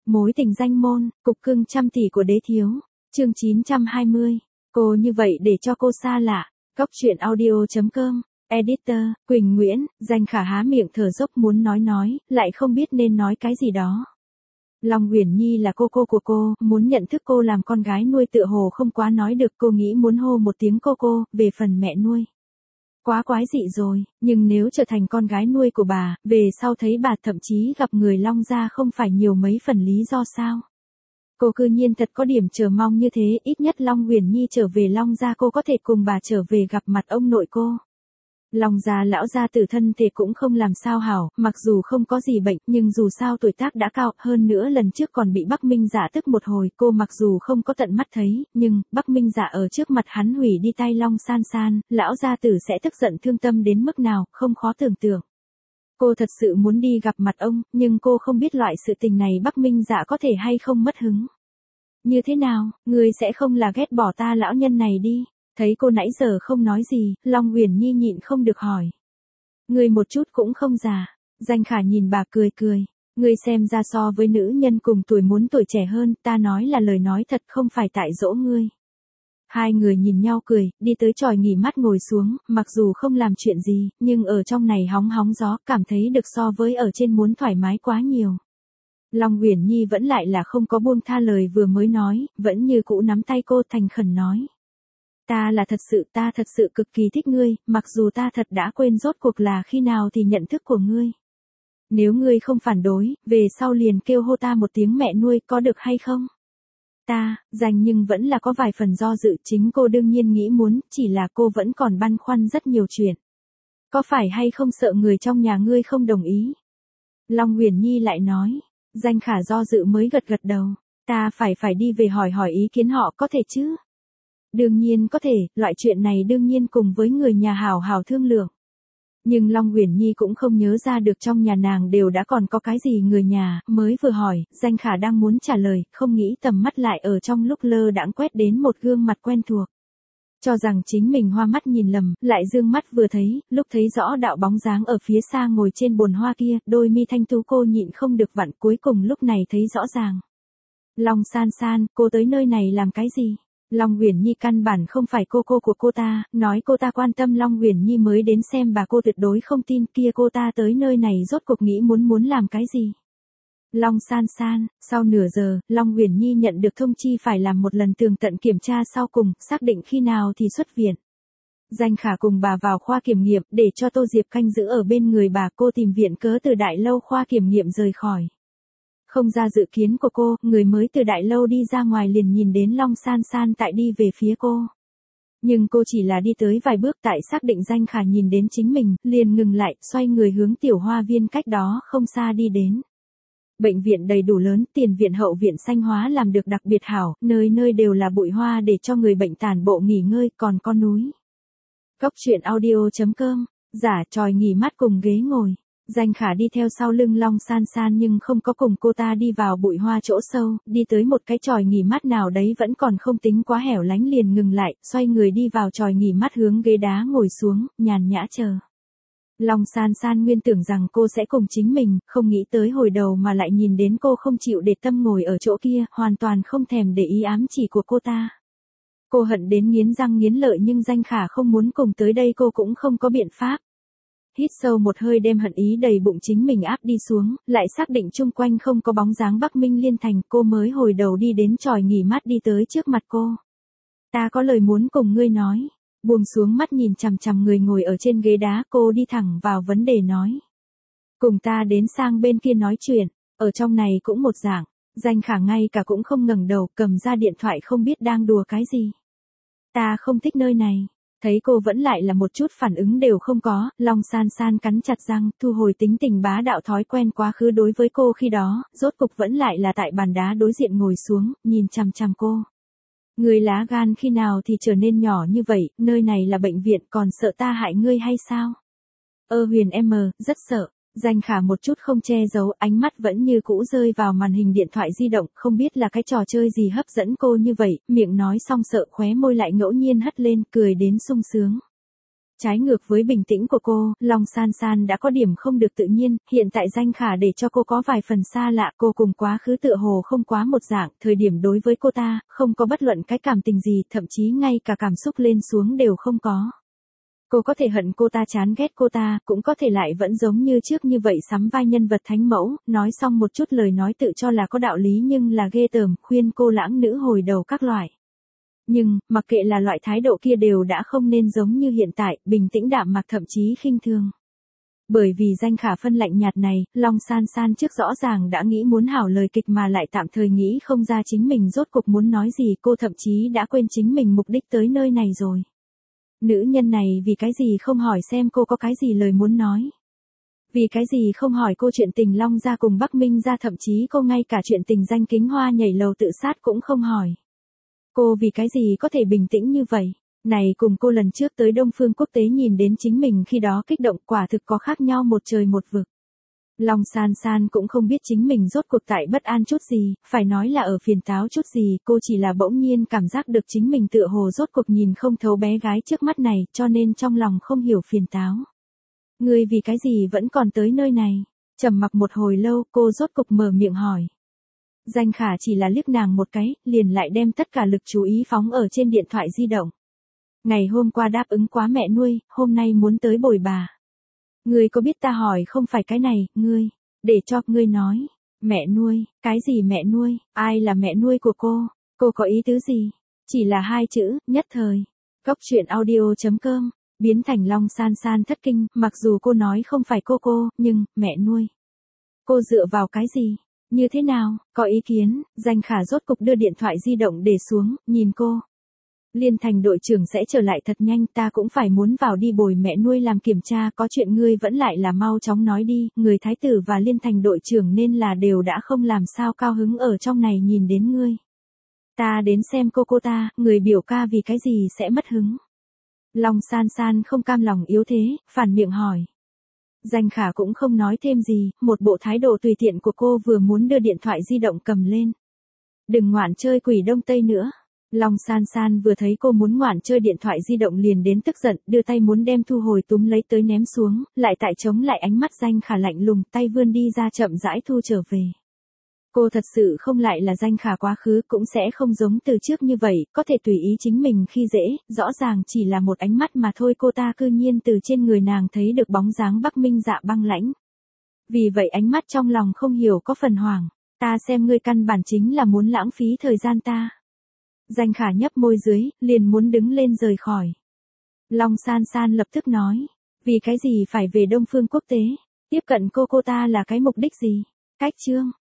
Mối tình danh môn, cục cưng trăm tỷ của đế thiếu. Chương 920. Cô như vậy để cho cô xa lạ. Cóc truyện audio.com. Editor, Quỳnh Nguyễn. Danh Khả há miệng thở dốc muốn nói, lại không biết nên nói cái gì đó. Long Uyển Nhi là cô của cô, muốn nhận thức cô làm con gái nuôi tựa hồ không quá nói được, cô nghĩ muốn hô một tiếng cô, về phần mẹ nuôi. Quá quái dị rồi, nhưng nếu trở thành con gái nuôi của bà, về sau thấy bà thậm chí gặp người Long gia không phải nhiều mấy phần lý do sao. Cô cư nhiên thật có điểm chờ mong như thế, ít nhất Long Uyển Nhi trở về Long gia cô có thể cùng bà trở về gặp mặt ông nội cô. Long gia lão gia tử thân thể cũng không làm sao hảo, mặc dù không có gì bệnh, nhưng dù sao tuổi tác đã cao, hơn nữa lần trước còn bị Bắc Minh Dạ tức một hồi, cô mặc dù không có tận mắt thấy, nhưng Bắc Minh Dạ ở trước mặt hắn hủy đi tay Long San San, lão gia tử sẽ tức giận thương tâm đến mức nào, không khó tưởng tượng. Cô thật sự muốn đi gặp mặt ông, nhưng cô không biết loại sự tình này Bắc Minh Dạ có thể hay không mất hứng. Như thế nào, người sẽ không là ghét bỏ ta lão nhân này đi? Thấy cô nãy giờ không nói gì, Long Uyển Nhi nhịn không được hỏi. Người một chút cũng không già. Danh Khả nhìn bà cười. Người xem ra so với nữ nhân cùng tuổi muốn tuổi trẻ hơn, ta nói là lời nói thật không phải tại dỗ ngươi. Hai người nhìn nhau cười, đi tới chòi nghỉ mát ngồi xuống, mặc dù không làm chuyện gì, nhưng ở trong này hóng gió, cảm thấy được so với ở trên muốn thoải mái quá nhiều. Long Uyển Nhi vẫn lại là không có buông tha lời vừa mới nói, vẫn như cũ nắm tay cô thành khẩn nói. Ta thật sự cực kỳ thích ngươi, mặc dù ta thật đã quên rốt cuộc là khi nào thì nhận thức của ngươi. Nếu ngươi không phản đối, về sau liền kêu hô ta một tiếng mẹ nuôi, có được hay không? Dành nhưng vẫn là có vài phần do dự, chính cô đương nhiên nghĩ muốn, chỉ là cô vẫn còn băn khoăn rất nhiều chuyện. Có phải hay không sợ người trong nhà ngươi không đồng ý? Long Uyển Nhi lại nói. Danh Khả do dự mới gật đầu. Ta phải đi về hỏi ý kiến họ, có thể chứ? Đương nhiên có thể, loại chuyện này đương nhiên cùng với người nhà hảo thương lượng. Nhưng Long Uyển Nhi cũng không nhớ ra được trong nhà nàng đều đã còn có cái gì người nhà, mới vừa hỏi, Danh Khả đang muốn trả lời, không nghĩ tầm mắt lại ở trong lúc lơ đãng quét đến một gương mặt quen thuộc. Cho rằng chính mình hoa mắt nhìn lầm, lại dương mắt vừa thấy, lúc thấy rõ đạo bóng dáng ở phía xa ngồi trên bồn hoa kia, đôi mi thanh tú cô nhịn không được vặn, cuối cùng lúc này thấy rõ ràng. Long San San, cô tới nơi này làm cái gì? Long Uyển Nhi căn bản không phải cô của cô ta, nói cô ta quan tâm Long Uyển Nhi mới đến xem bà, cô tuyệt đối không tin, kia cô ta tới nơi này rốt cuộc nghĩ muốn làm cái gì. Long San San, sau nửa giờ, Long Uyển Nhi nhận được thông chi phải làm một lần tường tận kiểm tra sau cùng, xác định khi nào thì xuất viện. Danh Khả cùng bà vào khoa kiểm nghiệm, để cho Tô Diệp canh giữ ở bên người bà, cô tìm viện cớ từ đại lâu khoa kiểm nghiệm rời khỏi. Không ra dự kiến của cô, người mới từ đại lâu đi ra ngoài liền nhìn đến Long San San tại đi về phía cô. Nhưng cô chỉ là đi tới vài bước, tại xác định Danh Khả nhìn đến chính mình, liền ngừng lại, xoay người hướng tiểu hoa viên cách đó không xa đi đến. Bệnh viện đầy đủ lớn, tiền viện hậu viện xanh hóa làm được đặc biệt hảo, nơi nơi đều là bụi hoa để cho người bệnh tản bộ nghỉ ngơi, còn có núi. Cóc truyện audio.com, giả chòi nghỉ mát cùng ghế ngồi. Danh Khả đi theo sau lưng Long San San nhưng không có cùng cô ta đi vào bụi hoa chỗ sâu, đi tới một cái chòi nghỉ mát nào đấy vẫn còn không tính quá hẻo lánh liền ngừng lại, xoay người đi vào chòi nghỉ mát hướng ghế đá ngồi xuống, nhàn nhã chờ. Long San San nguyên tưởng rằng cô sẽ cùng chính mình, không nghĩ tới hồi đầu mà lại nhìn đến cô không chịu để tâm ngồi ở chỗ kia, hoàn toàn không thèm để ý ám chỉ của cô ta. Cô hận đến nghiến răng nghiến lợi nhưng Danh Khả không muốn cùng tới đây cô cũng không có biện pháp. Hít sâu một hơi đem hận ý đầy bụng chính mình áp đi xuống, lại xác định chung quanh không có bóng dáng Bắc Minh Liên Thành, cô mới hồi đầu đi đến chòi nghỉ mát đi tới trước mặt cô. Ta có lời muốn cùng ngươi nói. Buông xuống mắt nhìn chằm người ngồi ở trên ghế đá, cô đi thẳng vào vấn đề nói. Cùng ta đến sang bên kia nói chuyện, ở trong này cũng một dạng. Danh Khả ngay cả cũng không ngẩng đầu, cầm ra điện thoại không biết đang đùa cái gì. Ta không thích nơi này. Thấy cô vẫn lại là một chút phản ứng đều không có, Long San San cắn chặt răng, thu hồi tính tình bá đạo thói quen quá khứ đối với cô khi đó, rốt cục vẫn lại là tại bàn đá đối diện ngồi xuống, nhìn chằm cô. Người lá gan khi nào thì trở nên nhỏ như vậy, nơi này là bệnh viện, còn sợ ta hại ngươi hay sao? Huyền em, rất sợ. Danh Khả một chút không che giấu, ánh mắt vẫn như cũ rơi vào màn hình điện thoại di động, không biết là cái trò chơi gì hấp dẫn cô như vậy, miệng nói xong sợ khóe môi lại ngẫu nhiên hất lên, cười đến sung sướng. Trái ngược với bình tĩnh của cô, Long San San đã có điểm không được tự nhiên, hiện tại Danh Khả để cho cô có vài phần xa lạ, cô cùng quá khứ tựa hồ không quá một dạng, thời điểm đối với cô ta, không có bất luận cái cảm tình gì, thậm chí ngay cả cảm xúc lên xuống đều không có. Cô có thể hận cô ta, chán ghét cô ta, cũng có thể lại vẫn giống như trước như vậy sắm vai nhân vật thánh mẫu, nói xong một chút lời nói tự cho là có đạo lý nhưng là ghê tởm, khuyên cô lãng nữ hồi đầu các loại. Nhưng, mặc kệ là loại thái độ kia đều đã không nên giống như hiện tại, bình tĩnh đạm mạc thậm chí khinh thường. Bởi vì Danh Khả phân lạnh nhạt này, Long San San trước rõ ràng đã nghĩ muốn hảo lời kịch mà lại tạm thời nghĩ không ra chính mình rốt cuộc muốn nói gì, cô thậm chí đã quên chính mình mục đích tới nơi này rồi. Nữ nhân này vì cái gì không hỏi xem cô có cái gì lời muốn nói. Vì cái gì không hỏi cô chuyện tình Long gia cùng Bắc Minh gia, thậm chí cô ngay cả chuyện tình Danh Kính Hoa nhảy lầu tự sát cũng không hỏi. Cô vì cái gì có thể bình tĩnh như vậy? Này cùng cô lần trước tới Đông Phương Quốc tế nhìn đến chính mình khi đó kích động, quả thực có khác nhau một trời một vực. Long San San cũng không biết chính mình rốt cuộc tại bất an chút gì, phải nói là ở phiền táo chút gì, cô chỉ là bỗng nhiên cảm giác được chính mình tựa hồ rốt cuộc nhìn không thấu bé gái trước mắt này, cho nên trong lòng không hiểu phiền táo. Ngươi vì cái gì vẫn còn tới nơi này? Trầm mặc một hồi lâu, cô rốt cục mở miệng hỏi. Danh Khả chỉ là liếc nàng một cái, liền lại đem tất cả lực chú ý phóng ở trên điện thoại di động. Ngày hôm qua đáp ứng quá mẹ nuôi, hôm nay muốn tới bồi bà. Ngươi có biết ta hỏi không phải cái này, ngươi, để cho ngươi nói. Mẹ nuôi, cái gì mẹ nuôi, ai là mẹ nuôi của cô có ý tứ gì? Chỉ là hai chữ, nhất thời. Cốc truyện audio.com, biến thành Long San San thất kinh, mặc dù cô nói không phải cô, nhưng, mẹ nuôi. Cô dựa vào cái gì? Như thế nào, có ý kiến? Danh Khả rốt cục đưa điện thoại di động để xuống, nhìn cô. Liên Thành đội trưởng sẽ trở lại thật nhanh, ta cũng phải muốn vào đi bồi mẹ nuôi làm kiểm tra, có chuyện ngươi vẫn lại là mau chóng nói đi, người thái tử và Liên Thành đội trưởng nên là đều đã không làm sao cao hứng ở trong này nhìn đến ngươi. Ta đến xem cô ta, người biểu ca vì cái gì sẽ mất hứng. Long San San không cam lòng yếu thế, phản miệng hỏi. Danh Khả cũng không nói thêm gì, một bộ thái độ tùy tiện của cô vừa muốn đưa điện thoại di động cầm lên. Đừng ngoạn chơi quỷ đông tây nữa. Long San San vừa thấy cô muốn ngoạn chơi điện thoại di động liền đến tức giận, đưa tay muốn đem thu hồi túm lấy tới ném xuống, lại tại chống lại ánh mắt Danh Khả lạnh lùng, tay vươn đi ra chậm rãi thu trở về. Cô thật sự không lại là Danh Khả quá khứ, cũng sẽ không giống từ trước như vậy, có thể tùy ý chính mình khi dễ, rõ ràng chỉ là một ánh mắt mà thôi, cô ta cư nhiên từ trên người nàng thấy được bóng dáng Bắc Minh Dạ băng lãnh. Vì vậy ánh mắt trong lòng không hiểu có phần hoảng, ta xem ngươi căn bản chính là muốn lãng phí thời gian ta. Danh Khả nhấp môi dưới, liền muốn đứng lên rời khỏi. Long San San lập tức nói, vì cái gì phải về Đông Phương Quốc tế, tiếp cận cô ta là cái mục đích gì? Cách chương